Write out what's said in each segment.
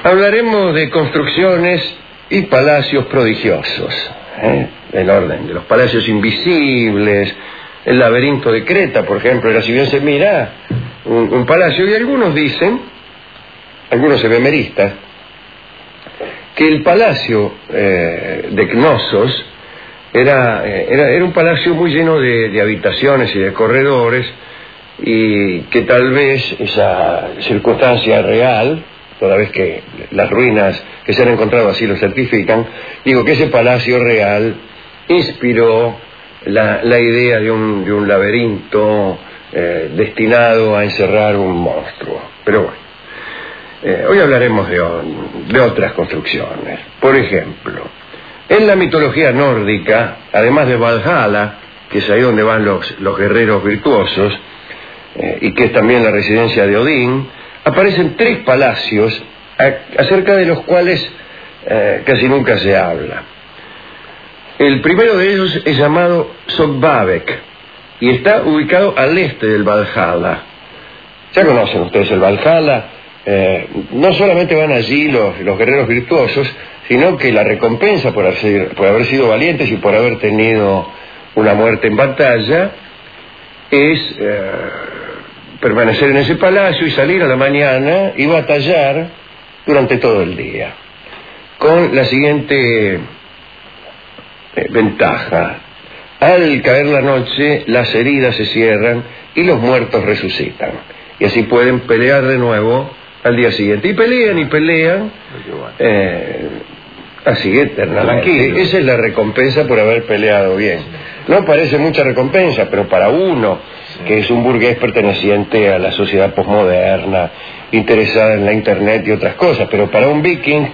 Hablaremos de construcciones y palacios prodigiosos, del orden de los palacios invisibles, el laberinto de Creta, por ejemplo. Era, si bien se mira un palacio, y algunos dicen, algunos ebemeristas, que el palacio de Cnosos era un palacio muy lleno de habitaciones y de corredores, y que tal vez esa circunstancia real, toda vez que las ruinas que se han encontrado así lo certifican, digo que ese palacio real inspiró la idea de un laberinto destinado a encerrar un monstruo. Pero bueno, hoy hablaremos de otras construcciones. Por ejemplo, en la mitología nórdica, además de Valhalla, que es ahí donde van los guerreros virtuosos, y que es también la residencia de Odín, aparecen 3 palacios acerca de los cuales casi nunca se habla. El primero de ellos es llamado Sogvabek y está ubicado al este del Valhalla. Ya conocen ustedes el Valhalla. No solamente van allí los guerreros virtuosos, sino que la recompensa por haber sido valientes y por haber tenido una muerte en batalla es permanecer en ese palacio y salir a la mañana y batallar durante todo el día, con la siguiente ventaja: al caer la noche las heridas se cierran y los muertos resucitan, y así pueden pelear de nuevo al día siguiente, y pelean así eternamente. Esa es la recompensa por haber peleado bien. No parece mucha recompensa, pero para uno que es un burgués perteneciente a la sociedad posmoderna, interesada en la internet y otras cosas, pero para un viking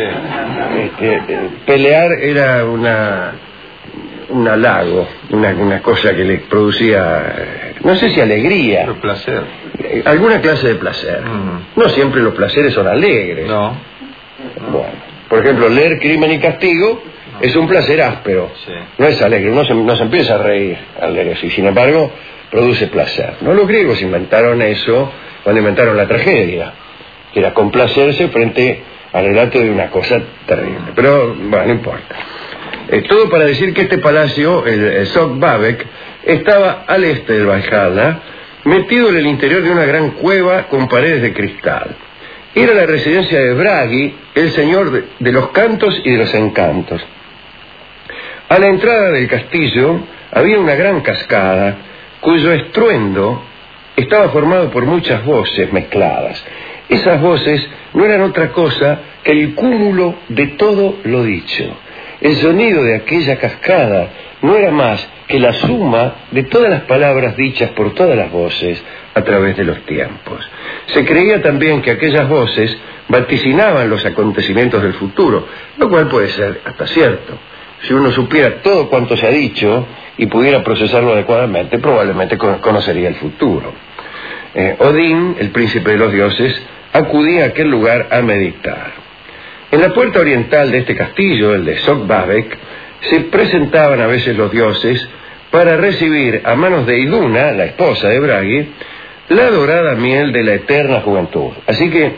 pelear era un halago, una cosa que le producía, no sé si alegría, pero placer, alguna clase de placer. No siempre los placeres son alegres. No. Bueno, por ejemplo, leer Crimen y Castigo es un placer áspero, no es alegre, uno se empieza a reír al leer eso, y sin embargo produce placer. No, los griegos inventaron eso cuando inventaron la tragedia, que era complacerse frente al relato de una cosa terrible. Pero bueno, no importa. Todo para decir que este palacio, el Sogvabek, estaba al este del Valhalla, metido en el interior de una gran cueva con paredes de cristal. Era la residencia de Bragi, el señor de los cantos y de los encantos. A la entrada del castillo había una gran cascada, cuyo estruendo estaba formado por muchas voces mezcladas. Esas voces no eran otra cosa que el cúmulo de todo lo dicho. El sonido de aquella cascada no era más que la suma de todas las palabras dichas por todas las voces a través de los tiempos. Se creía también que aquellas voces vaticinaban los acontecimientos del futuro, lo cual puede ser hasta cierto. Si uno supiera todo cuanto se ha dicho y pudiera procesarlo adecuadamente, probablemente conocería el futuro. Odín, el príncipe de los dioses, acudía a aquel lugar a meditar. En la puerta oriental de este castillo, el de Sogvabek, se presentaban a veces los dioses para recibir a manos de Iduna, la esposa de Bragi, la dorada miel de la eterna juventud. Así que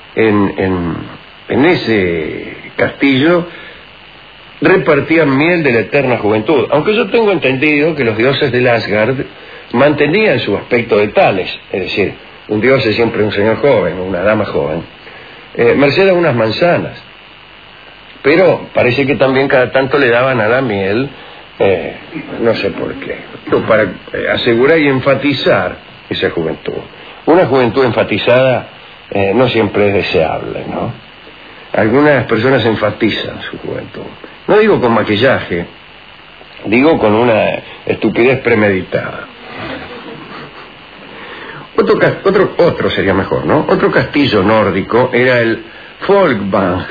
en ese castillo repartían miel de la eterna juventud, aunque yo tengo entendido que los dioses del Asgard mantenían su aspecto de tales, es decir, un dios es siempre un señor joven, una dama joven, merced a unas manzanas, pero parece que también cada tanto le daban a la miel, no sé por qué, para asegurar y enfatizar esa juventud. Una juventud enfatizada no siempre es deseable, ¿no? Algunas personas enfatizan su juventud. No digo con maquillaje, digo con una estupidez premeditada. Otro sería mejor, ¿no? Otro castillo nórdico era el Folkvang.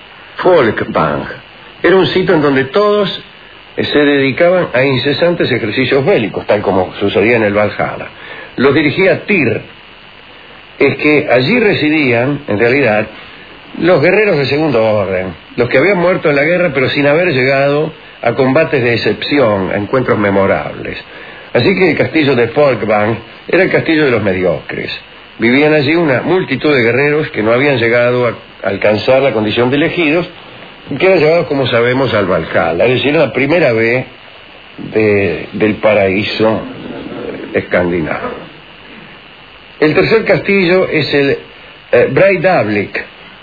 Era un sitio en donde todos se dedicaban a incesantes ejercicios bélicos, tal como sucedía en el Valhalla. Los dirigía Tyr. Es que allí residían, en realidad, los guerreros de segundo orden, los que habían muerto en la guerra pero sin haber llegado a combates de excepción, a encuentros memorables. Así que el castillo de Folkvang era el castillo de los mediocres. vivían allí una multitud de guerreros que no habían llegado a alcanzar la condición de elegidos y que eran llevados, como sabemos, al Valhalla, es decir, la primera vez del paraíso escandinavo. El tercer castillo es el Breidablik,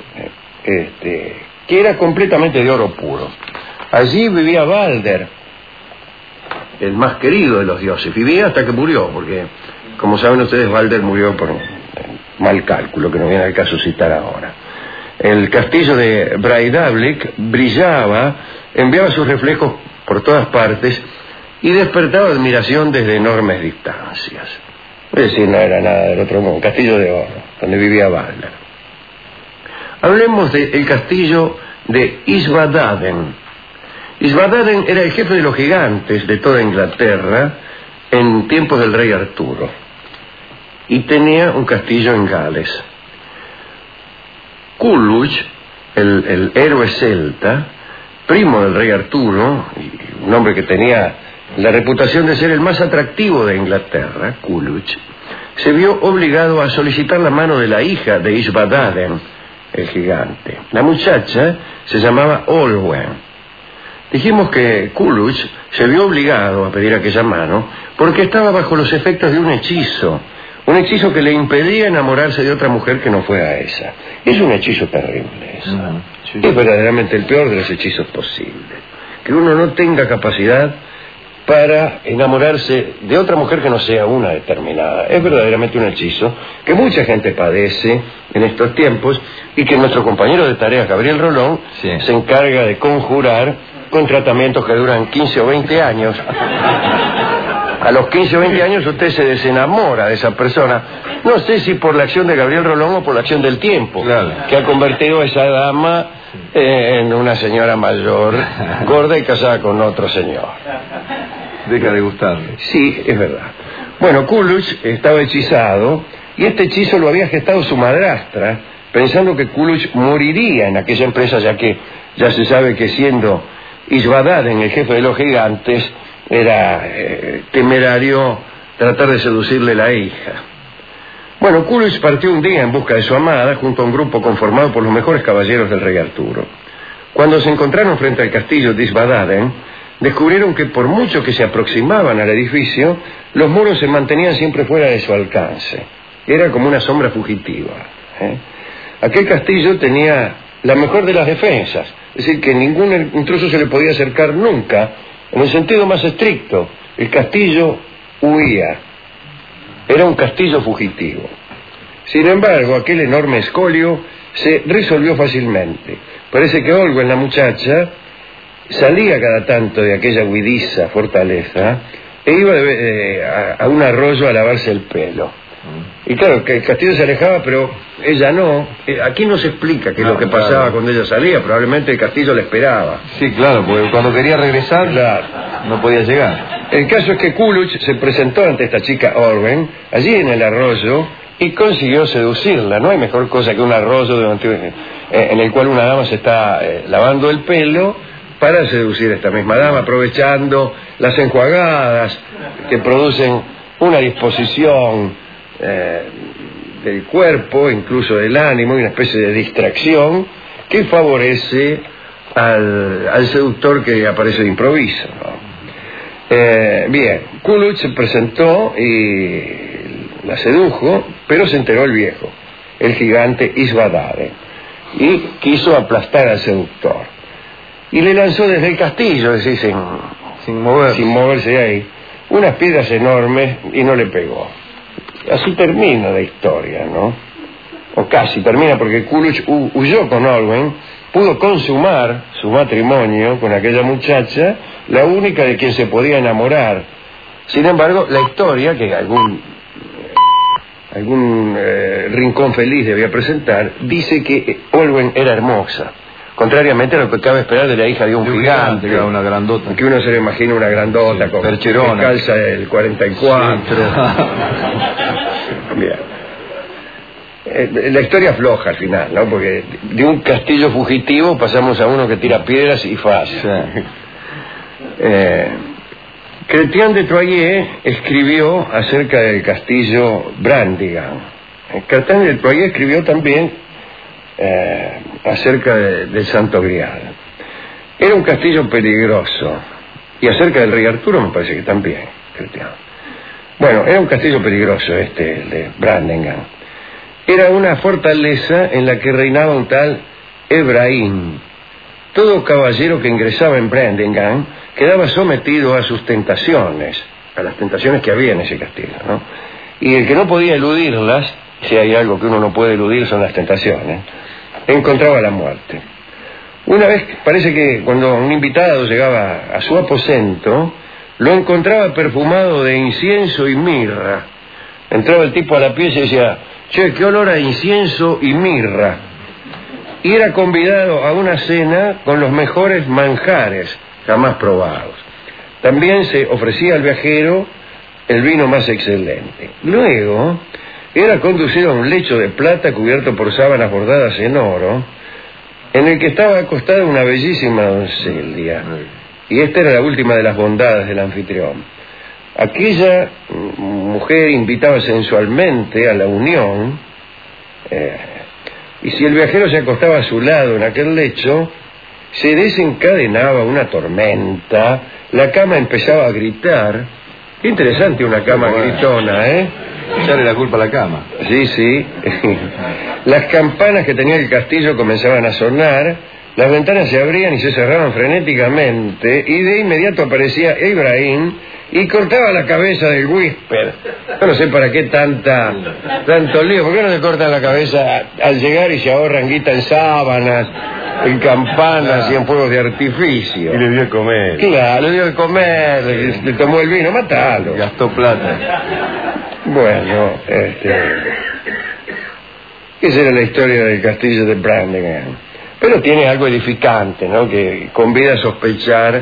que era completamente de oro puro. Allí vivía Balder, el más querido de los dioses. Vivía hasta que murió, porque, como saben ustedes, Balder murió por un mal cálculo, que no viene al caso citar ahora. El castillo de Breidablik brillaba, enviaba sus reflejos por todas partes y despertaba admiración desde enormes distancias. Es decir, no era nada del otro mundo, un castillo de oro, donde vivía Balder. Hablemos del castillo de Isvadaden. Isvadaden era el jefe de los gigantes de toda Inglaterra en tiempos del rey Arturo y tenía un castillo en Gales. Culuch, el héroe celta, primo del rey Arturo, y un hombre que tenía la reputación de ser el más atractivo de Inglaterra, Culuch, se vio obligado a solicitar la mano de la hija de Isvadaden, el gigante. La muchacha se llamaba Olwen. Dijimos que Culuch se vio obligado a pedir aquella mano porque estaba bajo los efectos de un hechizo que le impedía enamorarse de otra mujer que no fuera esa. Es un hechizo terrible eso. Sí. Es verdaderamente el peor de los hechizos posibles. Que uno no tenga capacidad para enamorarse de otra mujer que no sea una determinada. Es verdaderamente un hechizo que mucha gente padece en estos tiempos y que nuestro compañero de tareas, Gabriel Rolón, se encarga de conjurar con tratamientos que duran 15 o 20 años. A los 15 o 20 años usted se desenamora de esa persona. No sé si por la acción de Gabriel Rolón o por la acción del tiempo, que ha convertido a esa dama en una señora mayor, gorda y casada con otro señor. Deja de gustarle. Sí, es verdad. Bueno, Culuch estaba hechizado y este hechizo lo había gestado su madrastra, pensando que Culuch moriría en aquella empresa, ya que ya se sabe que siendo Isvadaden, el jefe de los gigantes, era temerario tratar de seducirle la hija. Bueno, Culuch partió un día en busca de su amada junto a un grupo conformado por los mejores caballeros del rey Arturo. Cuando se encontraron frente al castillo de Isvadaden, descubrieron que por mucho que se aproximaban al edificio, los muros se mantenían siempre fuera de su alcance. Era como una sombra fugitiva. Aquel castillo tenía la mejor de las defensas, es decir, que ningún intruso se le podía acercar nunca, en el sentido más estricto. El castillo huía, era un castillo fugitivo. Sin embargo, aquel enorme escolio se resolvió fácilmente. Parece que Olwen, la muchacha, salía cada tanto de aquella huidiza fortaleza e iba a un arroyo a lavarse el pelo. Y claro, que el castillo se alejaba, pero ella no. Aquí no se explica qué es lo que pasaba cuando ella salía. Probablemente el castillo la esperaba. Sí, claro, porque cuando quería regresar, no podía llegar. El caso es que Culuch se presentó ante esta chica Olwen, allí en el arroyo, y consiguió seducirla. No hay mejor cosa que un arroyo en el cual una dama se está lavando el pelo para seducir a esta misma dama, aprovechando las enjuagadas que producen una disposición del cuerpo, incluso del ánimo, y una especie de distracción que favorece al seductor que aparece de improviso, ¿no? Bien, Culuch se presentó y la sedujo, pero se enteró el viejo, el gigante Isvadaden, y quiso aplastar al seductor. Y le lanzó desde el castillo, es decir, sin moverse de ahí, unas piedras enormes y no le pegó. Así termina la historia, ¿no? O casi termina, porque Culuch huyó con Olwen, pudo consumar su matrimonio con aquella muchacha, la única de quien se podía enamorar. Sin embargo, la historia, que algún rincón feliz debía presentar, dice que Olwen era hermosa, contrariamente a lo que cabe esperar de la hija de un gigante, que una grandota, que uno se le imagina una grandota, con percherona, calza del 44. Bien. La historia afloja al final, ¿no? Porque de un castillo fugitivo pasamos a uno que tira piedras y falla. Sí. Chrétien de Troyes escribió acerca del castillo Brandigan, Cartán del Poirier escribió también acerca del Santo Grial. Era un castillo peligroso, y acerca del rey Arturo me parece que también, Cristiano. Bueno, era un castillo peligroso el de Brandenburg. Era una fortaleza en la que reinaba un tal Ebrahim. Todo caballero que ingresaba en Brandenburg quedaba sometido a sus tentaciones, a las tentaciones que había en ese castillo, ¿no? Y el que no podía eludirlas, si hay algo que uno no puede eludir son las tentaciones, encontraba la muerte. Una vez, parece que cuando un invitado llegaba a su aposento, lo encontraba perfumado de incienso y mirra. Entraba el tipo a la pieza y decía: che, qué olor a incienso y mirra. Y era convidado a una cena con los mejores manjares jamás probados. También se ofrecía al viajero el vino más excelente. Luego era conducido a un lecho de plata cubierto por sábanas bordadas en oro, en el que estaba acostada una bellísima doncella. Y esta era la última de las bondades del anfitrión. Aquella mujer invitaba sensualmente a la unión, y si el viajero se acostaba a su lado en aquel lecho, se desencadenaba una tormenta, la cama empezaba a gritar. Qué interesante una cama gritona, ¿eh? Echarle la culpa a la cama. Sí, sí. Las campanas que tenía el castillo comenzaban a sonar, las ventanas se abrían y se cerraban frenéticamente, y de inmediato aparecía Ibrahim y cortaba la cabeza del Whisper. Yo no sé para qué tanto lío. ¿Por qué no le cortan la cabeza al llegar y se ahorran guita en sábanas, en campanas y en fuegos de artificio? Y le dio de comer. Claro, le dio de comer, le tomó el vino, matalo. Gastó plata. Bueno, esa era la historia del castillo de Brandenburg. Pero tiene algo edificante, ¿no? Que convida a sospechar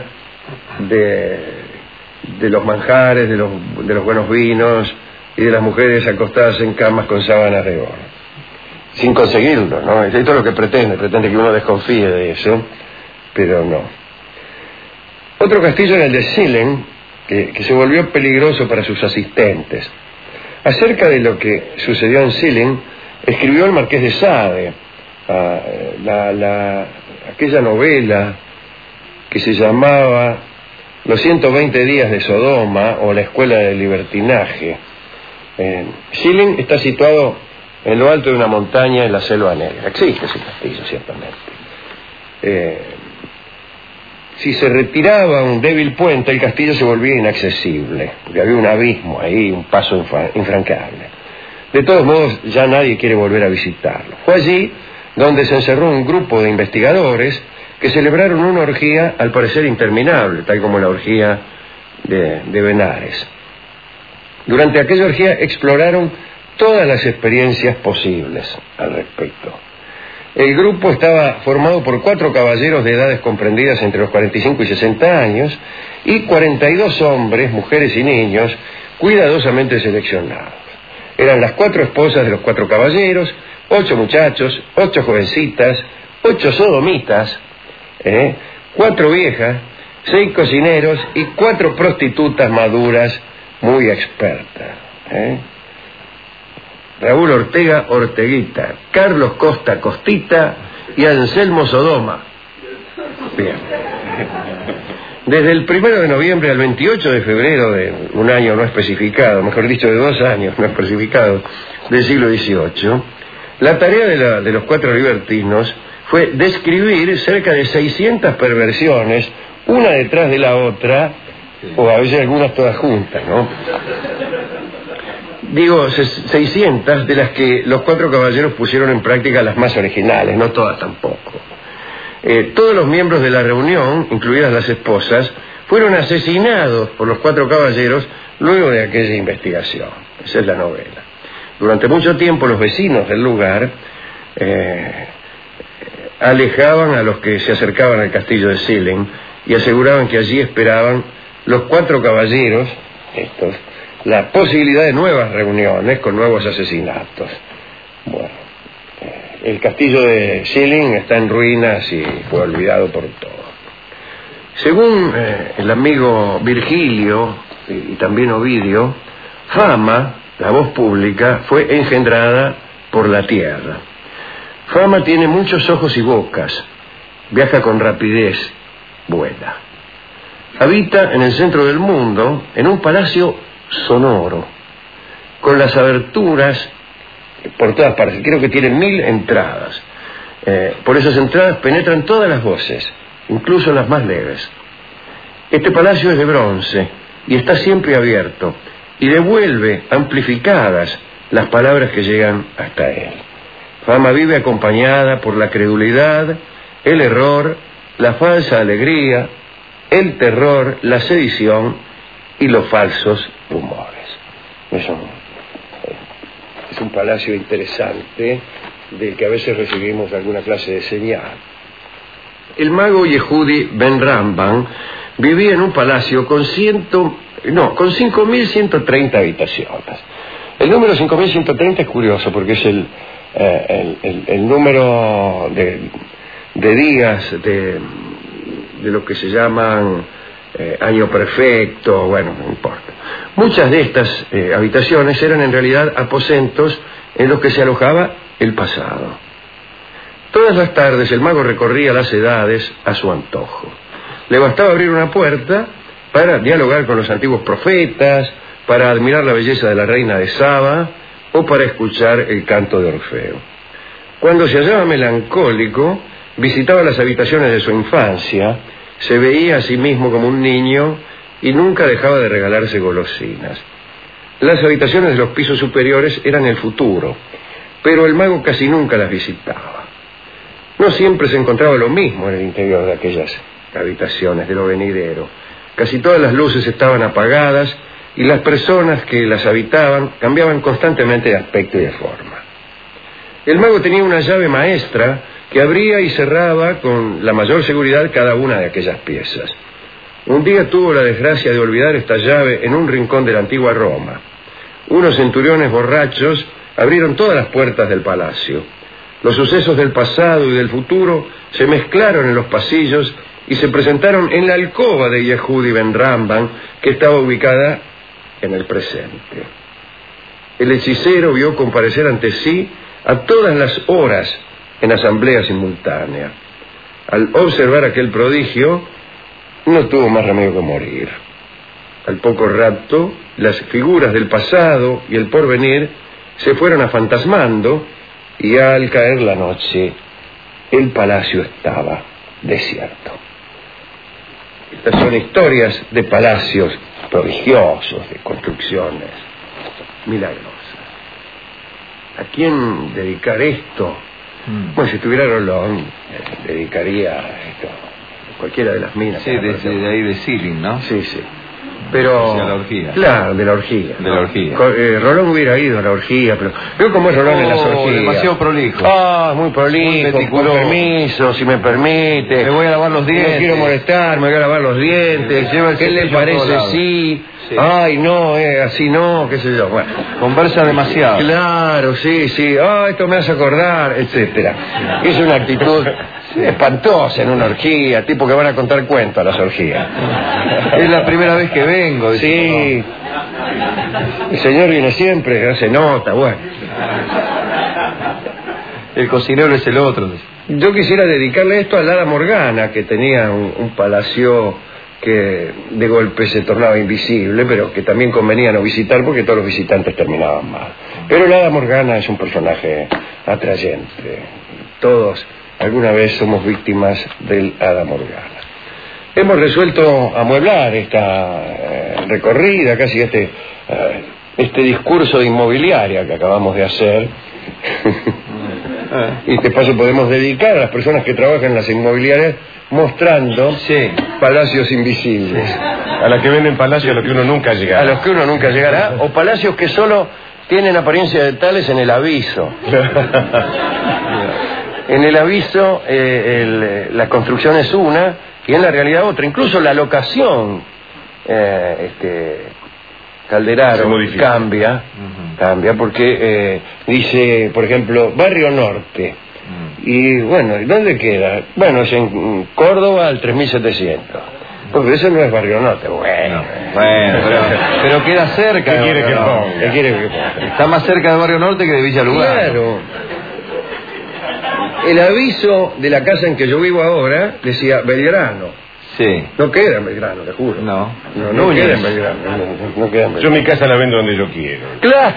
de los manjares, de los buenos vinos y de las mujeres acostadas en camas con sábanas de oro. Sin conseguirlo, ¿no? Esto es lo que pretende que uno desconfíe de eso, pero no. Otro castillo era el de Sillen, que se volvió peligroso para sus asistentes. Acerca de lo que sucedió en Sillen, escribió el Marqués de Sade, aquella novela que se llamaba Los 120 días de Sodoma, o la escuela del libertinaje. Sillen está situado en lo alto de una montaña en la Selva Negra. Existe ese castillo, ciertamente. Si se retiraba un débil puente, el castillo se volvía inaccesible, porque había un abismo ahí, un paso infrancable. De todos modos, ya nadie quiere volver a visitarlo. Fue allí donde se encerró un grupo de investigadores que celebraron una orgía al parecer interminable, tal como la orgía de Benares. Durante aquella orgía exploraron todas las experiencias posibles al respecto. El grupo estaba formado por 4 caballeros de edades comprendidas entre los 45 y 60 años y 42 hombres, mujeres y niños cuidadosamente seleccionados. Eran las 4 esposas de los 4 caballeros, 8 muchachos, 8 jovencitas, 8 sodomitas, 4 viejas, 6 cocineros y 4 prostitutas maduras muy expertas. Raúl Ortega Orteguita, Carlos Costa Costita y Anselmo Sodoma. Bien. Desde el 1 de noviembre al 28 de febrero de un año no especificado, mejor dicho, de 2 años no especificados, del siglo XVIII, la tarea de los 4 libertinos fue describir cerca de 600 perversiones, una detrás de la otra, o a veces algunas todas juntas, ¿no? Digo, 600, de las que los 4 caballeros pusieron en práctica las más originales, no todas tampoco. Todos los miembros de la reunión, incluidas las esposas, fueron asesinados por los 4 caballeros luego de aquella investigación. Esa es la novela. Durante mucho tiempo los vecinos del lugar alejaban a los que se acercaban al castillo de Sillen y aseguraban que allí esperaban los 4 caballeros, estos, la posibilidad de nuevas reuniones con nuevos asesinatos. Bueno, el castillo de Sillen está en ruinas y fue olvidado por todos. Según el amigo Virgilio y también Ovidio, Fama la voz pública, fue engendrada por la tierra. Fama tiene muchos ojos y bocas, viaja con rapidez, vuela. Habita en el centro del mundo, en un palacio sonoro, con las aberturas por todas partes. Creo que tiene 1000 entradas. Por esas entradas penetran todas las voces, incluso las más leves. Este palacio es de bronce y está siempre abierto y devuelve amplificadas las palabras que llegan hasta él. Fama vive acompañada por la credulidad, el error, la falsa alegría, el terror, la sedición y los falsos rumores. Es un palacio interesante del que a veces recibimos alguna clase de señal. El mago Yehudi Ben Ramban vivía en un palacio con 5.130 habitaciones. El número 5.130 es curioso porque es el número de días de lo que se llaman año perfecto, bueno, no importa. Muchas de estas habitaciones eran en realidad aposentos en los que se alojaba el pasado. Todas las tardes el mago recorría las edades a su antojo. Le bastaba abrir una puerta para dialogar con los antiguos profetas, para admirar la belleza de la reina de Saba o para escuchar el canto de Orfeo. Cuando se hallaba melancólico, visitaba las habitaciones de su infancia, se veía a sí mismo como un niño y nunca dejaba de regalarse golosinas. Las habitaciones de los pisos superiores eran el futuro, pero el mago casi nunca las visitaba. No siempre se encontraba lo mismo en el interior de aquellas habitaciones de lo venidero. Casi todas las luces estaban apagadas y las personas que las habitaban cambiaban constantemente de aspecto y de forma. El mago tenía una llave maestra que abría y cerraba con la mayor seguridad cada una de aquellas piezas. Un día tuvo la desgracia de olvidar esta llave en un rincón de la antigua Roma. Unos centuriones borrachos abrieron todas las puertas del palacio. Los sucesos del pasado y del futuro se mezclaron en los pasillos y se presentaron en la alcoba de Yehudi Ben Ramban, que estaba ubicada en el presente. El hechicero vio comparecer ante sí a todas las horas en asamblea simultánea. Al observar aquel prodigio, no tuvo más remedio que morir. Al poco rato, las figuras del pasado y el porvenir se fueron afantasmando y al caer la noche, el palacio estaba desierto. Estas son historias de palacios prodigiosos, de construcciones milagrosas. ¿A quién dedicar esto? Bueno, si tuviera Rolón, dedicaría esto, cualquiera de las minas. Sí, de ahí de Silling, ¿no? Sí, sí. Pero, de la orgía. Claro, de la orgía. De la orgía. Rolón hubiera ido a la orgía, pero veo cómo es Rolón en las orgías. Demasiado prolijo. Muy prolijo, con permiso, si me permite. Me voy a lavar los dientes. No quiero molestar, me voy a lavar los dientes. ¿Qué le parece? Sí. Ay, no, así no, qué sé yo. Bueno. Conversa demasiado. Claro, sí. Esto me hace acordar, etcétera. Es una actitud espantosa en una orgía, tipo que van a contar cuentos a las orgías. Es la primera vez que vengo. Sí. El señor viene siempre, no se nota, bueno. El cocinero es el otro. Yo quisiera dedicarle esto a Hada Morgana, que tenía un palacio que de golpe se tornaba invisible, pero que también convenía no visitar porque todos los visitantes terminaban mal. Pero Hada Morgana es un personaje atrayente. Todos alguna vez somos víctimas del Hada Morgana. Hemos resuelto amueblar esta recorrida, casi este discurso de inmobiliaria que acabamos de hacer. Y de paso podemos dedicar a las personas que trabajan en las inmobiliarias mostrando palacios invisibles. A las que venden palacios a los que uno nunca llegará. A los que uno nunca llegará, o palacios que solo tienen apariencia de tales en el aviso. En el aviso la construcción es una y en la realidad otra. Incluso la locación Calderaro cambia porque dice, por ejemplo, Barrio Norte. Y bueno, ¿y dónde queda? Bueno, es en Córdoba al 3700. Porque eso no es Barrio Norte. Bueno, pero queda cerca. ¿Qué quiere que ponga? ¿Qué quiere que ponga? Está más cerca de Barrio Norte que de Villa Lugano. Claro. El aviso de la casa en que yo vivo ahora decía Belgrano. Sí. No queda en Belgrano, te juro. No Queda en Belgrano. No queda en Belgrano. Yo mi casa la vendo donde yo quiero. Claro.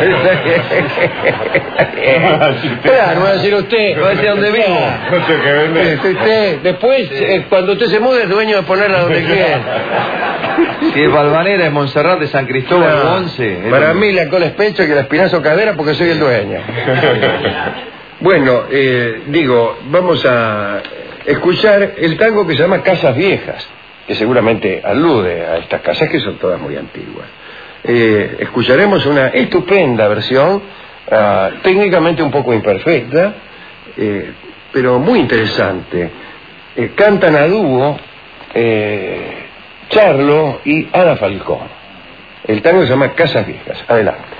Claro, va a decir usted. Va a decir donde vivo. No sé qué vender. Usted, después, cuando usted se mude, es dueño de ponerla donde quiera. Si es Valvanera, es Montserrat, de San Cristóbal, Claro. 11. Para mí la cola es pecho y que la espinazo cadera porque soy el dueño. Bueno, digo, vamos a escuchar el tango que se llama Casas Viejas, que seguramente alude a estas casas que son todas muy antiguas. Escucharemos una estupenda versión, técnicamente un poco imperfecta, pero muy interesante. Cantan a dúo Charlo y Ada Falcón. El tango se llama Casas Viejas. Adelante.